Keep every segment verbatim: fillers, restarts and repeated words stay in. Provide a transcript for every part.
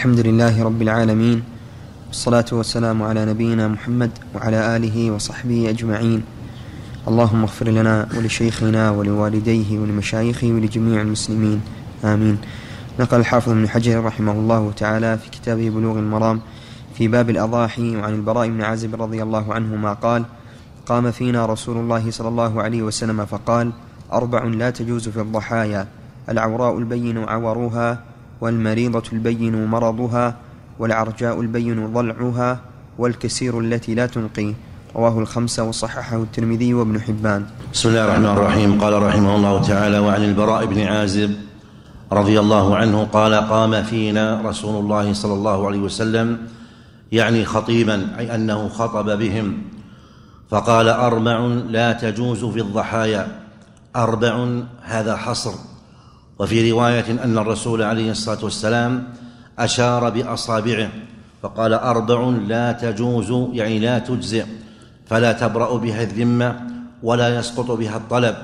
الحمد لله رب العالمين، والصلاة والسلام على نبينا محمد وعلى آله وصحبه أجمعين. اللهم اغفر لنا ولشيخنا ولوالديه ولمشايخه ولجميع المسلمين، آمين. نقل الحافظ ابن حجر رحمه الله تعالى في كتابه بلوغ المرام في باب الأضاحي وعن البراء بن عازب رضي الله عنهما قال: قام فينا رسول الله صلى الله عليه وسلم فقال: أربع لا تجوز في الضحايا: العوراء البين عورها، والمريضة البين مرضها، والعرجاء البين ضلعها، والكسير التي لا تنقي. رواه الخمسة وصححه الترمذي وابن حبان. بسم الله الرحمن الرحيم. قال رحمه الله تعالى: وعن البراء بن عازب رضي الله عنه قال: قام فينا رسول الله صلى الله عليه وسلم، يعني خطيبا، أي أنه خطب بهم، فقال: أربع لا تجوز في الضحايا. أربع هذا حصر، وفي رواية أن الرسول عليه الصلاة والسلام أشار بأصابعه فقال: أربع لا تجوز، يعني لا تجزئ، فلا تبرأ بها الذمة ولا يسقط بها الطلب.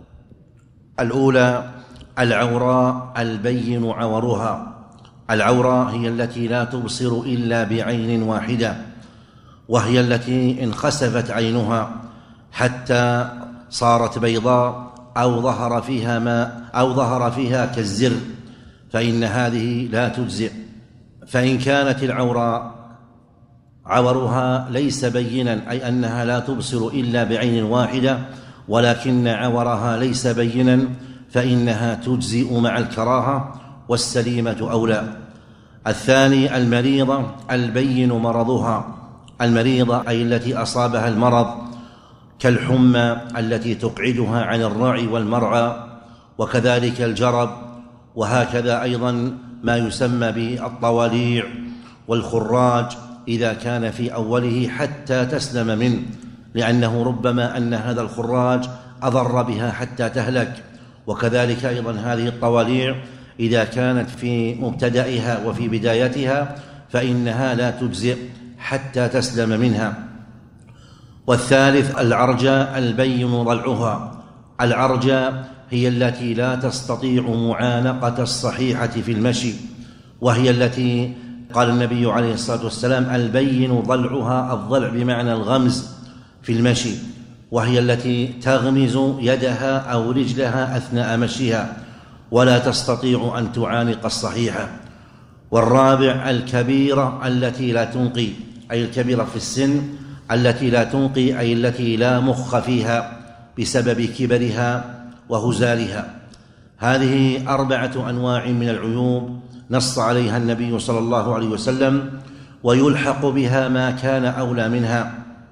الأولى: العوراء البين عورها. العوراء هي التي لا تبصر إلا بعين واحدة، وهي التي انخسفت عينها حتى صارت بيضاء أو ظهر فيها ماء أو ظهر فيها كالزر، فإن هذه لا تجزئ. فإن كانت العوراء عورها ليس بينا، أي أنها لا تبصر إلا بعين واحدة، ولكن عورها ليس بينا، فإنها تجزئ مع الكراهة، والسليمة أولى. الثاني: المريضة البين مرضها. المريضة أي التي أصابها المرض كالحمى التي تقعدها عن الرعي والمرعى، وكذلك الجرب، وهكذا أيضا ما يسمى بالطواليع والخراج إذا كان في أوله حتى تسلم منه، لأنه ربما أن هذا الخراج أضر بها حتى تهلك. وكذلك أيضا هذه الطواليع إذا كانت في مبتدئها وفي بدايتها فإنها لا تجزئ حتى تسلم منها. والثالث: العرجاء البين ضلعها. العرجاء هي التي لا تستطيع معانقة الصحيحة في المشي، وهي التي قال النبي عليه الصلاة والسلام: البين ضلعها، الضلع بمعنى الغمز في المشي، وهي التي تغمز يدها أو رجلها أثناء مشيها ولا تستطيع أن تعانق الصحيحة. والرابع: الكبيرة التي لا تنقي، أي الكبيرة في السن التي لا تنقي، أي التي لا مخ فيها بسبب كبرها وهزالها. هذه أربعة أنواع من العيوب نص عليها النبي صلى الله عليه وسلم، ويلحق بها ما كان أولى منها.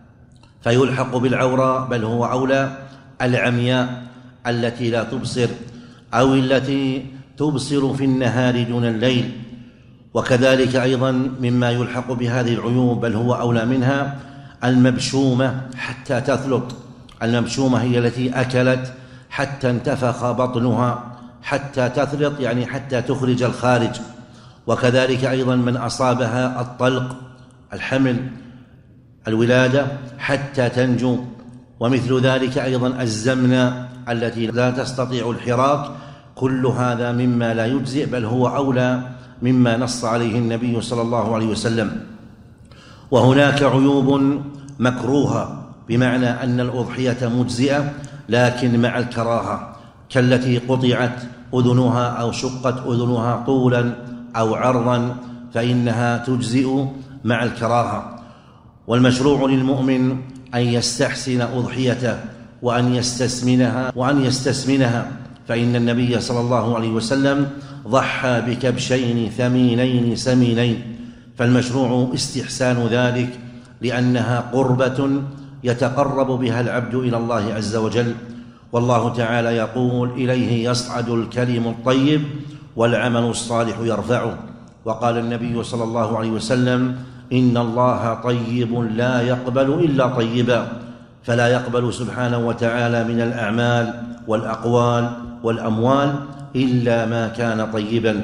فيلحق بالعوراء، بل هو أولى، العمياء التي لا تبصر، أو التي تبصر في النهار دون الليل. وكذلك أيضا مما يلحق بهذه العيوب، بل هو أولى منها، المبشومة حتى تثلط. المبشومة هي التي أكلت حتى انتفخ بطنها حتى تثلط، يعني حتى تخرج الخارج. وكذلك أيضا من أصابها الطلق، الحمل، الولادة، حتى تنجو. ومثل ذلك أيضا الزمنة التي لا تستطيع الحراك. كل هذا مما لا يجزئ، بل هو أولى مما نص عليه النبي صلى الله عليه وسلم. وهناك عيوب مكروهة، بمعنى أن الأضحية مجزئة لكن مع الكراهة، كالتي قطعت أذنها أو شقت أذنها طولا أو عرضا، فإنها تجزئ مع الكراهة. والمشروع للمؤمن أن يستحسن أضحيته وأن يستسمنها وأن يستسمنها فإن النبي صلى الله عليه وسلم ضحى بكبشين ثمينين سمينين، فالمشروع استحسان ذلك، لأنها قربة يتقرب بها العبد إلى الله عز وجل. والله تعالى يقول: إليه يصعد الكلم الطيب والعمل الصالح يرفعه. وقال النبي صلى الله عليه وسلم: إن الله طيب لا يقبل إلا طيبا، فلا يقبل سبحانه وتعالى من الأعمال والأقوال والأموال إلا ما كان طيبا.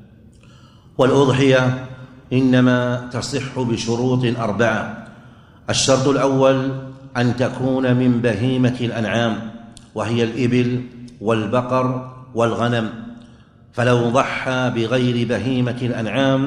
والأضحية إنما تصح بشروط أربعة. الشرط الأول: أن تكون من بهيمة الأنعام، وهي الإبل والبقر والغنم. فلو ضحى بغير بهيمة الأنعام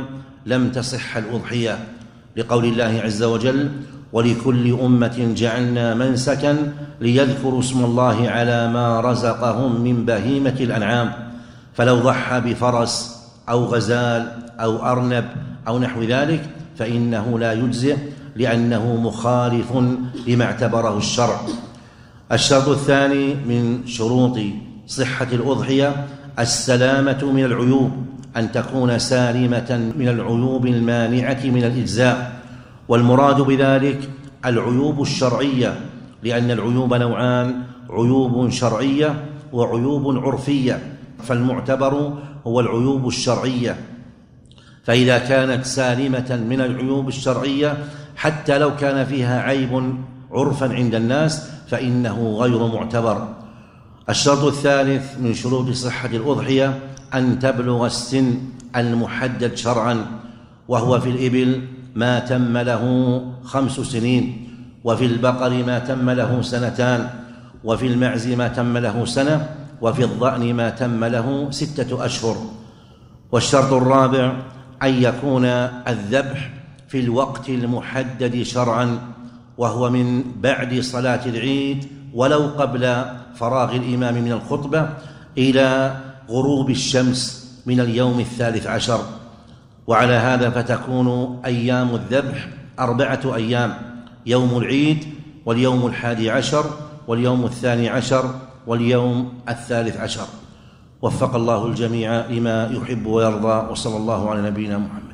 لم تصح الأضحية، لقول الله عز وجل: ولكل أمة جعلنا منسكا ليذكروا اسم الله على ما رزقهم من بهيمة الأنعام. فلو ضحى بفرس أو غزال أو أرنب أو نحو ذلك فإنه لا يجزئ، لأنه مخالف لما اعتبره الشرع. الشرط الثاني من شروط صحة الأضحية السلامة من العيوب، أن تكون سالمة من العيوب المانعة من الإجزاء. والمراد بذلك العيوب الشرعية، لأن العيوب نوعان: عيوب شرعية وعيوب عرفية، فالمعتبر هو العيوب الشرعية. فإذا كانت سالمة من العيوب الشرعية حتى لو كان فيها عيب عرفا عند الناس فإنه غير معتبر. الشرط الثالث من شروط صحة الأضحية أن تبلغ السن المحدد شرعا، وهو في الإبل ما تم له خمس سنين، وفي البقر ما تم له سنتان، وفي المعز ما تم له سنة، وفي الضأن ما تم له ستة أشهر. والشرط الرابع أن يكون الذبح في الوقت المحدد شرعا، وهو من بعد صلاة العيد ولو قبل فراغ الإمام من الخطبة إلى غروب الشمس من اليوم الثالث عشر. وعلى هذا فتكون أيام الذبح أربعة أيام: يوم العيد، واليوم الحادي عشر، واليوم الثاني عشر، واليوم الثالث عشر. وفق الله الجميع لما يحب ويرضى، وصلى الله على نبينا محمد.